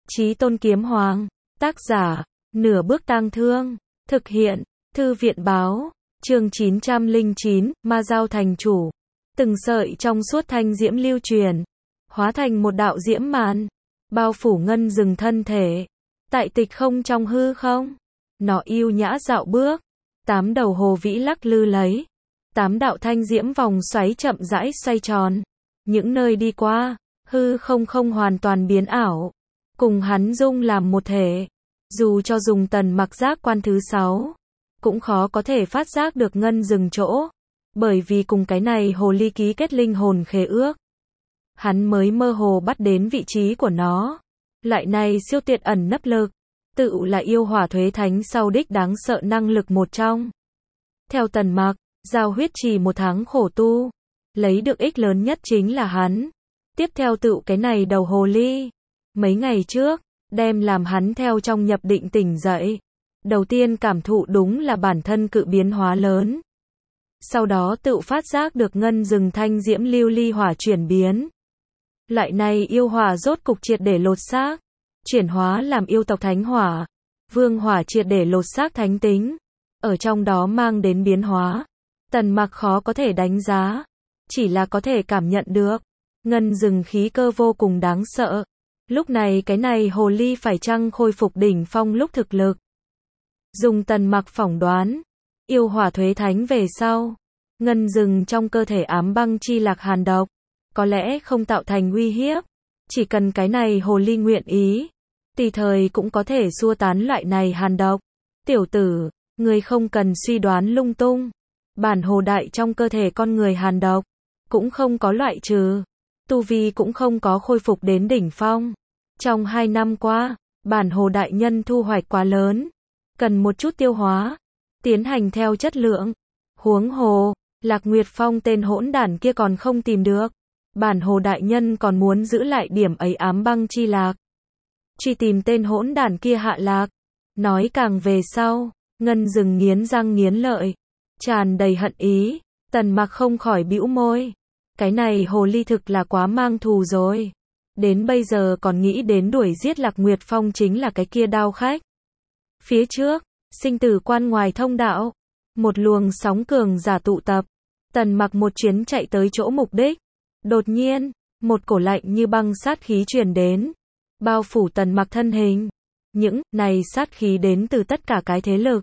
Chí Tôn Kiếm Hoàng. Tác giả, Nửa Bước Tang Thương. Thực hiện, Thư viện Báo. Chương 909, Ma Dao Thành Chủ. Từng sợi trong suốt thanh diễm lưu truyền, hóa thành một đạo diễm màn, bao phủ ngân rừng thân thể. Tại tịch không trong hư không, nó yêu nhã dạo bước, 8 đầu hồ vĩ lắc lư lấy, 8 đạo thanh diễm vòng xoáy chậm rãi xoay tròn. Những nơi đi qua, hư không không hoàn toàn biến ảo, cùng hắn dung làm một thể. Dù cho dùng tần mặc giác quan thứ 6, cũng khó có thể phát giác được ngân rừng chỗ, bởi vì cùng cái này hồ ly ký kết linh hồn khế ước. Hắn mới mơ hồ bắt đến vị trí của nó. Loại này siêu tuyệt ẩn nấp lực, tự là yêu hỏa thuế thánh sau đích đáng sợ năng lực một trong. Theo tần mặc, giao huyết trì 1 tháng khổ tu, lấy được ích lớn nhất chính là hắn. Tiếp theo tự cái này đầu hồ ly, mấy ngày trước, đem làm hắn theo trong nhập định tỉnh dậy. Đầu tiên cảm thụ đúng là bản thân cự biến hóa lớn. Sau đó tự phát giác được ngân rừng thanh diễm lưu ly hỏa chuyển biến. Loại này yêu hỏa rốt cục triệt để lột xác, chuyển hóa làm yêu tộc thánh hỏa. Vương hỏa triệt để lột xác thánh tính, ở trong đó mang đến biến hóa. Tần mặc khó có thể đánh giá, chỉ là có thể cảm nhận được. Ngân rừng khí cơ vô cùng đáng sợ. Lúc này cái này hồ ly phải chăng khôi phục đỉnh phong lúc thực lực. Dùng tần mặc phỏng đoán, yêu hỏa thuế thánh về sau, ngân rừng trong cơ thể ám băng chi lạc hàn độc, có lẽ không tạo thành uy hiếp. Chỉ cần cái này hồ ly nguyện ý, tùy thời cũng có thể xua tán loại này hàn độc. Tiểu tử, người không cần suy đoán lung tung. Bản hồ đại trong cơ thể con người hàn độc, cũng không có loại trừ. Tu vi cũng không có khôi phục đến đỉnh phong. Trong 2 năm qua, bản hồ đại nhân thu hoạch quá lớn, cần một chút tiêu hóa, tiến hành theo chất lượng. Huống hồ, Lạc Nguyệt Phong tên hỗn đản kia còn không tìm được. Bản hồ đại nhân còn muốn giữ lại điểm ấy ám băng chi lạc, truy tìm tên hỗn đản kia hạ lạc. Nói càng về sau, ngân rừng nghiến răng nghiến lợi, tràn đầy hận ý. Tần mặc không khỏi bĩu môi. Cái này hồ ly thực là quá mang thù rồi. Đến bây giờ còn nghĩ đến đuổi giết Lạc Nguyệt Phong chính là cái kia đao khách. Phía trước, sinh tử quan ngoài thông đạo, một luồng sóng cường giả tụ tập. Tần mặc một chuyến chạy tới chỗ mục đích. Đột nhiên, một cổ lạnh như băng sát khí truyền đến, bao phủ tần mặc thân hình. Những này sát khí đến từ tất cả cái thế lực.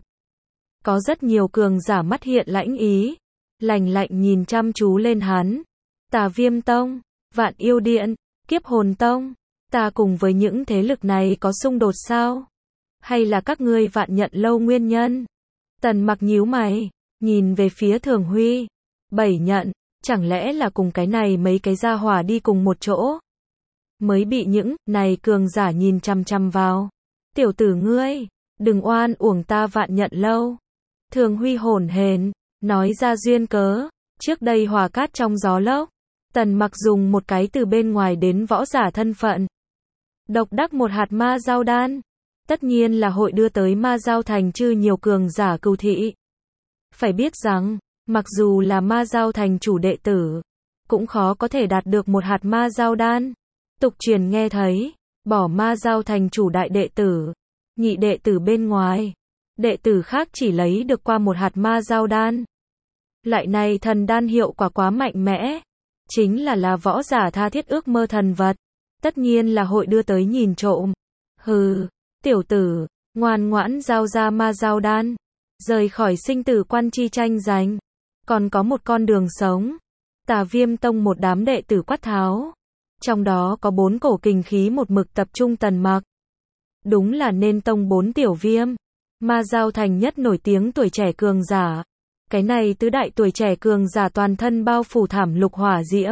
Có rất nhiều cường giả mắt hiện lãnh ý, lạnh lạnh nhìn chăm chú lên hắn. Tà Viêm Tông, Vạn Yêu Điện, Kiếp Hồn Tông, ta cùng với những thế lực này có xung đột sao? Hay là các ngươi Vạn Nhận Lâu nguyên nhân? Tần mặc nhíu mày, nhìn về phía Thường Huy. Bảy Nhận, chẳng lẽ là cùng cái này mấy cái gia hỏa đi cùng một chỗ? Mới bị những này cường giả nhìn chăm chăm vào. Tiểu tử ngươi, đừng oan uổng ta Vạn Nhận Lâu. Thường Huy hổn hển, nói ra duyên cớ. Trước đây hỏa cát trong gió lốc, Tần mặc dùng một cái từ bên ngoài đến võ giả thân phận, độc đắc một hạt ma dao đan. Tất nhiên là hội đưa tới Ma Dao Thành chư nhiều cường giả cừu thị. Phải biết rằng, mặc dù là Ma Dao Thành chủ đệ tử, cũng khó có thể đạt được một hạt ma dao đan. Tục truyền nghe thấy, bỏ Ma Dao Thành chủ đại đệ tử, nhị đệ tử bên ngoài, đệ tử khác chỉ lấy được qua một hạt ma dao đan. Loại này thần đan hiệu quả quá mạnh mẽ, chính là võ giả tha thiết ước mơ thần vật, tất nhiên là hội đưa tới nhìn trộm. Hừ, tiểu tử, ngoan ngoãn giao ra ma dao đan, rời khỏi sinh tử quan chi tranh giành, còn có một con đường sống. Tà Viêm Tông một đám đệ tử quát tháo, trong đó có 4 cổ kình khí một mực tập trung tần mặc. Đúng là nên tông 4 tiểu viêm, Ma Dao Thành nhất nổi tiếng tuổi trẻ cường giả. Cái này tứ đại tuổi trẻ cường giả toàn thân bao phủ thảm lục hỏa diễm,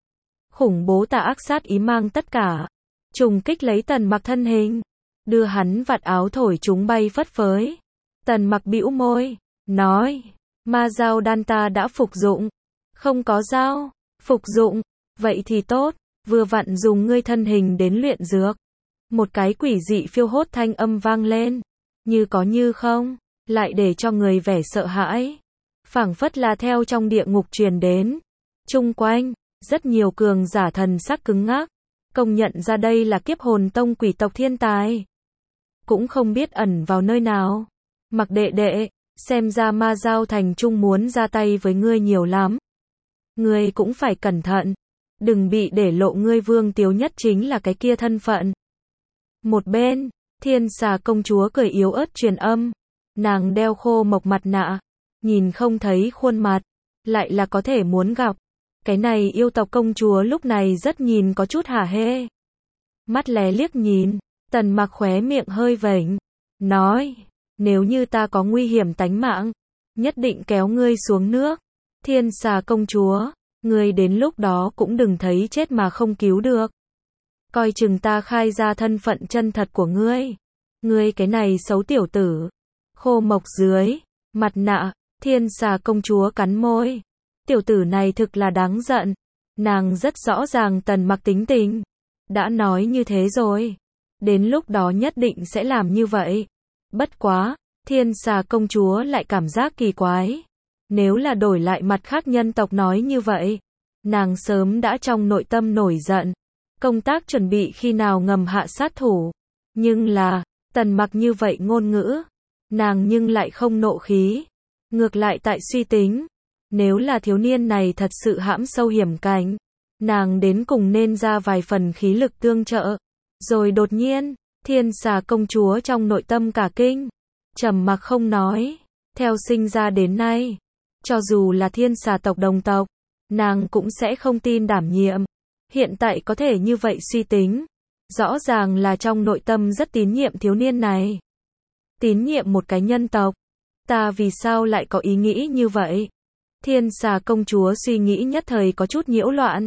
khủng bố tà ác sát ý mang tất cả, trùng kích lấy tần mặc thân hình, đưa hắn vạt áo thổi chúng bay phất phới. Tần mặc bĩu môi, nói, ma dao đan ta đã phục dụng. Không có dao, phục dụng, vậy thì tốt, vừa vặn dùng ngươi thân hình đến luyện dược. Một cái quỷ dị phiêu hốt thanh âm vang lên, như có như không, lại để cho người vẻ sợ hãi. Phảng phất là theo trong địa ngục truyền đến. Chung quanh, rất nhiều cường giả thần sắc cứng ngắc, công nhận ra đây là kiếp hồn tông quỷ tộc thiên tài. Cũng không biết ẩn vào nơi nào. Mặc đệ đệ, xem ra Ma Giao Thành Trung muốn ra tay với ngươi nhiều lắm. Ngươi cũng phải cẩn thận. Đừng bị để lộ ngươi Vương Tiếu Nhất chính là cái kia thân phận. Một bên, Thiên Xà công chúa cười yếu ớt truyền âm. Nàng đeo khô mộc mặt nạ. Nhìn không thấy khuôn mặt. Lại là có thể muốn gặp. Cái này yêu tộc công chúa lúc này rất nhìn có chút hả hê. Mắt lé liếc nhìn. Tần Mặc khóe miệng hơi vểnh. Nói. Nếu như ta có nguy hiểm tánh mạng. Nhất định kéo ngươi xuống nước. Thiên Xà công chúa. Ngươi đến lúc đó cũng đừng thấy chết mà không cứu được. Coi chừng ta khai ra thân phận chân thật của ngươi. Ngươi cái này xấu tiểu tử. Khô mộc dưới. Mặt nạ. Thiên Xà công chúa cắn môi. Tiểu tử này thực là đáng giận. Nàng rất rõ ràng Tần Mặc tính tình. Đã nói như thế rồi. Đến lúc đó nhất định sẽ làm như vậy. Bất quá, Thiên Xà công chúa lại cảm giác kỳ quái. Nếu là đổi lại mặt khác nhân tộc nói như vậy, nàng sớm đã trong nội tâm nổi giận. Công tác chuẩn bị khi nào ngầm hạ sát thủ. Nhưng là, Tần Mặc như vậy ngôn ngữ. Nàng nhưng lại không nộ khí. Ngược lại tại suy tính. Nếu là thiếu niên này thật sự hãm sâu hiểm cảnh, nàng đến cùng nên ra vài phần khí lực tương trợ. Rồi đột nhiên, Thiên Xà công chúa trong nội tâm cả kinh. Trầm mặc không nói. Theo sinh ra đến nay, cho dù là Thiên Xà tộc đồng tộc, nàng cũng sẽ không tin đảm nhiệm. Hiện tại có thể như vậy suy tính. Rõ ràng là trong nội tâm rất tín nhiệm thiếu niên này. Tín nhiệm một cái nhân tộc. Ta vì sao lại có ý nghĩ như vậy? Thiên Xà công chúa suy nghĩ nhất thời có chút nhiễu loạn.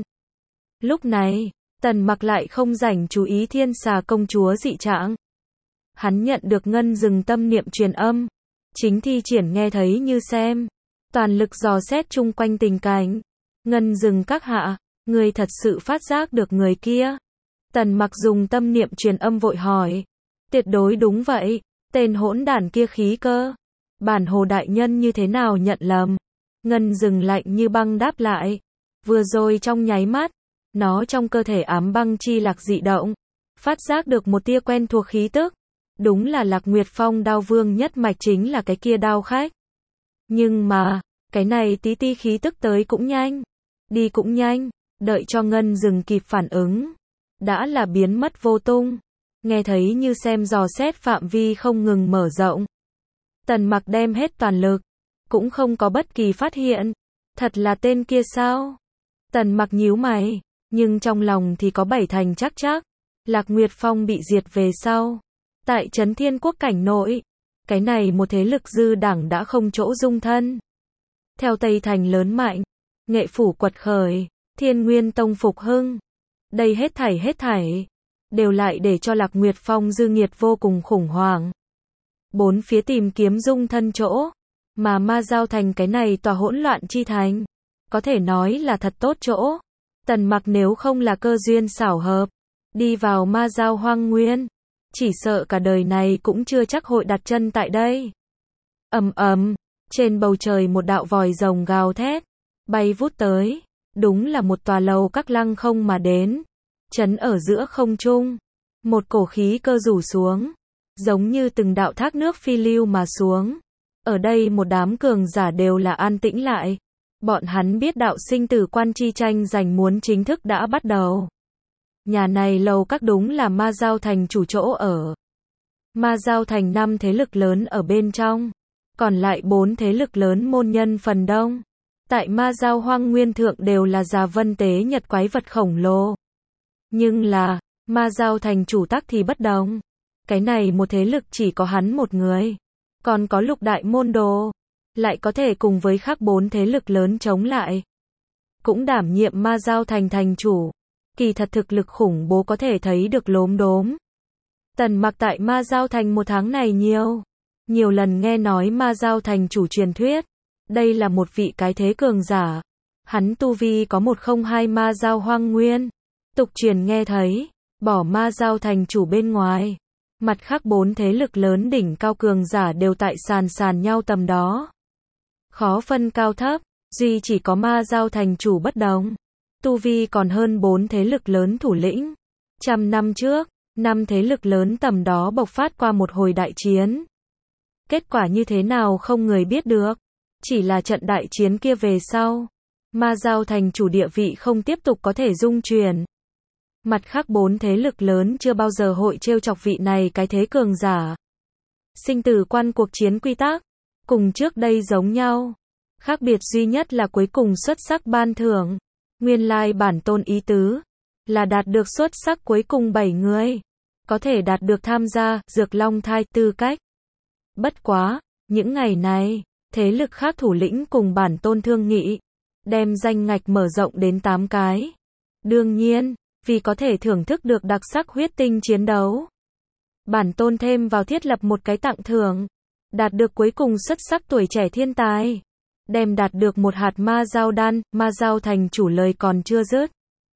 Lúc này, Tần Mặc lại không rảnh chú ý Thiên Xà công chúa dị trạng. Hắn nhận được ngân rừng tâm niệm truyền âm. Chính thi triển nghe thấy như xem. Toàn lực dò xét chung quanh tình cảnh. Ngân rừng các hạ, người thật sự phát giác được người kia. Tần Mặc dùng tâm niệm truyền âm vội hỏi. Tuyệt đối đúng vậy. Tên hỗn đản kia khí cơ. Bản hồ đại nhân như thế nào nhận lầm? Ngân rừng lạnh như băng đáp lại. Vừa rồi trong nháy mắt, nó trong cơ thể ám băng chi lạc dị động. Phát giác được một tia quen thuộc khí tức. Đúng là Lạc Nguyệt Phong đao vương nhất mạch chính là cái kia đao khách. Nhưng mà, cái này tí ti khí tức tới cũng nhanh. Đi cũng nhanh. Đợi cho ngân rừng kịp phản ứng. Đã là biến mất vô tung. Nghe thấy như xem dò xét phạm vi không ngừng mở rộng. Tần Mặc đem hết toàn lực. Cũng không có bất kỳ phát hiện. Thật là tên kia sao? Tần Mặc nhíu mày. Nhưng trong lòng thì có bảy thành chắc chắc. Lạc Nguyệt Phong bị diệt về sau. Tại Trấn Thiên Quốc cảnh nội. Cái này một thế lực dư đẳng đã không chỗ dung thân. Theo Tây Thành lớn mạnh. Nghệ phủ quật khởi. Thiên Nguyên Tông phục hưng. Đây hết thảy. Đều lại để cho Lạc Nguyệt Phong dư nghiệt vô cùng khủng hoảng. Bốn phía tìm kiếm dung thân chỗ. Mà Ma Giao Thành cái này tòa hỗn loạn chi thành. Có thể nói là thật tốt chỗ. Tần Mặc nếu không là cơ duyên xảo hợp. Đi vào Ma Giao Hoang Nguyên. Chỉ sợ cả đời này cũng chưa chắc hội đặt chân tại đây. Ầm ầm. Trên bầu trời một đạo vòi rồng gào thét. Bay vút tới. Đúng là một tòa lầu các lăng không mà đến. Chấn ở giữa không trung. Một cổ khí cơ rủ xuống. Giống như từng đạo thác nước phi lưu mà xuống. Ở đây một đám cường giả đều là an tĩnh lại. Bọn hắn biết đạo sinh tử quan chi tranh giành muốn chính thức đã bắt đầu. Nhà này lầu các đúng là Ma Giao Thành chủ chỗ ở. Ma Giao Thành 5 thế lực lớn ở bên trong. Còn lại 4 thế lực lớn môn nhân phần đông. Tại Ma Giao Hoang Nguyên thượng đều là Già Vân Tế Nhật quái vật khổng lồ. Nhưng là, Ma Giao Thành chủ tắc thì bất đồng. Cái này một thế lực chỉ có hắn một người. Còn có lục đại môn đồ. Lại có thể cùng với khác 4 thế lực lớn chống lại. Cũng đảm nhiệm Ma Giao Thành thành chủ. Kỳ thật thực lực khủng bố có thể thấy được lốm đốm. Tần Mặc tại Ma Giao Thành một tháng này nhiều lần nghe nói Ma Giao Thành chủ truyền thuyết. Đây là một vị cái thế cường giả. Hắn tu vi có 102 Ma Giao Hoang Nguyên. Tục truyền nghe thấy, bỏ Ma Giao Thành chủ bên ngoài. Mặt khác 4 thế lực lớn đỉnh cao cường giả đều tại sàn nhau tầm đó. Khó phân cao thấp, duy chỉ có Ma Giao Thành chủ bất đồng. Tu vi còn hơn 4 thế lực lớn thủ lĩnh. Trăm năm trước, năm thế lực lớn tầm đó bộc phát qua một hồi đại chiến. Kết quả như thế nào không người biết được. Chỉ là trận đại chiến kia về sau, Ma Dao thành chủ địa vị không tiếp tục có thể dung chuyển. Mặt khác bốn thế lực lớn chưa bao giờ hội trêu chọc vị này cái thế cường giả. Sinh tử quan cuộc chiến quy tắc, cùng trước đây giống nhau. Khác biệt duy nhất là cuối cùng xuất sắc ban thưởng. Nguyên lai bản tôn ý tứ là đạt được xuất sắc cuối cùng 7 người. Có thể đạt được tham gia Dược Long Thai tư cách. Bất quá, những ngày này, thế lực khác thủ lĩnh cùng bản tôn thương nghị. Đem danh ngạch mở rộng đến 8 cái. Đương nhiên, vì có thể thưởng thức được đặc sắc huyết tinh chiến đấu. Bản tôn thêm vào thiết lập một cái tặng thưởng. Đạt được cuối cùng xuất sắc tuổi trẻ thiên tài. Đem đạt được một hạt ma dao đan, Ma Dao thành chủ lời còn chưa dứt.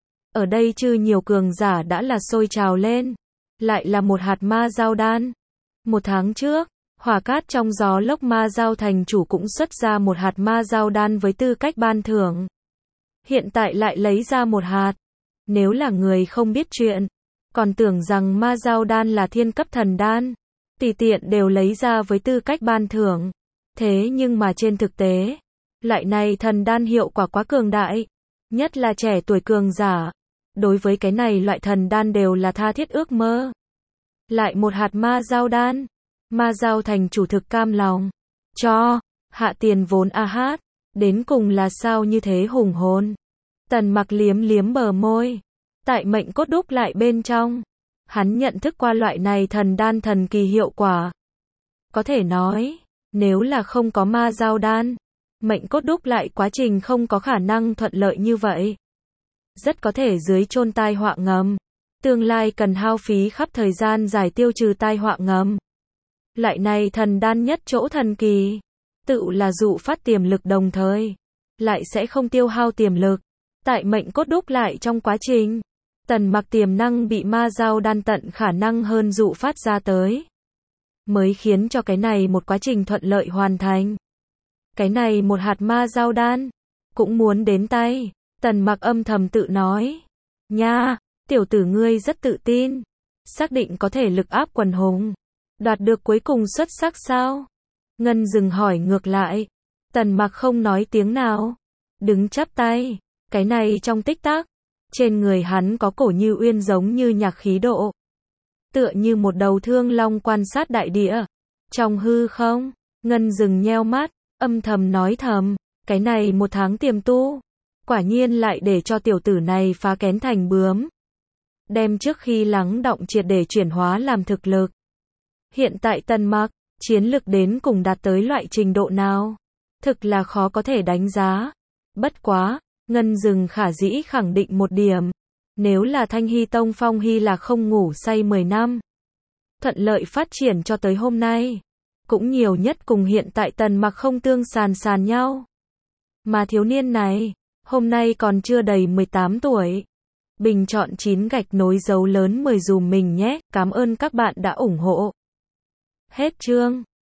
Ở đây chư nhiều cường giả đã là sôi trào lên. Lại là một hạt ma dao đan. Một tháng trước, hỏa cát trong gió lốc Ma Dao thành chủ cũng xuất ra một hạt ma dao đan với tư cách ban thưởng. Hiện tại lại lấy ra một hạt. Nếu là người không biết chuyện, còn tưởng rằng ma dao đan là thiên cấp thần đan, tùy tiện đều lấy ra với tư cách ban thưởng. Thế nhưng mà trên thực tế, loại này thần đan hiệu quả quá cường đại, nhất là trẻ tuổi cường giả. Đối với cái này loại thần đan đều là tha thiết ước mơ. Lại một hạt ma dao đan, Ma Dao thành chủ thực cam lòng. Cho, hạ tiền vốn a hát, đến cùng là sao như thế hùng hồn. Tần Mặc liếm liếm bờ môi. Tại mệnh cốt đúc lại bên trong, hắn nhận thức qua loại này thần đan thần kỳ hiệu quả. Có thể nói, nếu là không có ma dao đan, mệnh cốt đúc lại quá trình không có khả năng thuận lợi như vậy. Rất có thể dưới chôn tai họa ngầm. Tương lai cần hao phí khắp thời gian dài tiêu trừ tai họa ngầm. Loại này thần đan nhất chỗ thần kỳ, tự là dụ phát tiềm lực đồng thời, lại sẽ không tiêu hao tiềm lực. Tại mệnh cốt đúc lại trong quá trình, Tần Mặc tiềm năng bị ma dao đan tận khả năng hơn dụ phát ra tới. Mới khiến cho cái này một quá trình thuận lợi hoàn thành. Cái này một hạt ma dao đan, cũng muốn đến tay. Tần Mặc âm thầm tự nói. Nha, tiểu tử ngươi rất tự tin. Xác định có thể lực áp quần hùng. Đoạt được cuối cùng xuất sắc sao? Ngân dừng hỏi ngược lại. Tần Mặc không nói tiếng nào. Đứng chắp tay. Cái này trong tích tắc. Trên người hắn có cổ như uyên giống như nhạc khí độ. Tựa như một đầu thương long quan sát đại địa. Trong hư không, Ngân dừng nheo mắt, âm thầm nói thầm. Cái này một tháng tiềm tu. Quả nhiên lại để cho tiểu tử này phá kén thành bướm. Đem trước khi lắng đọng triệt để chuyển hóa làm thực lực. Hiện tại Tần Mặc, chiến lực đến cùng đạt tới loại trình độ nào? Thực là khó có thể đánh giá. Bất quá, Ngân dừng khả dĩ khẳng định một điểm. Nếu là Thanh Hy Tông Phong Hy là không ngủ say 10 năm. Thuận lợi phát triển cho tới hôm nay. Cũng nhiều nhất cùng hiện tại Tần Mặc không tương sàn nhau. Mà thiếu niên này, hôm nay còn chưa đầy 18 tuổi. Bình chọn 9 gạch nối dấu lớn 10 dùm mình nhé. Cảm ơn các bạn đã ủng hộ. Hết chương.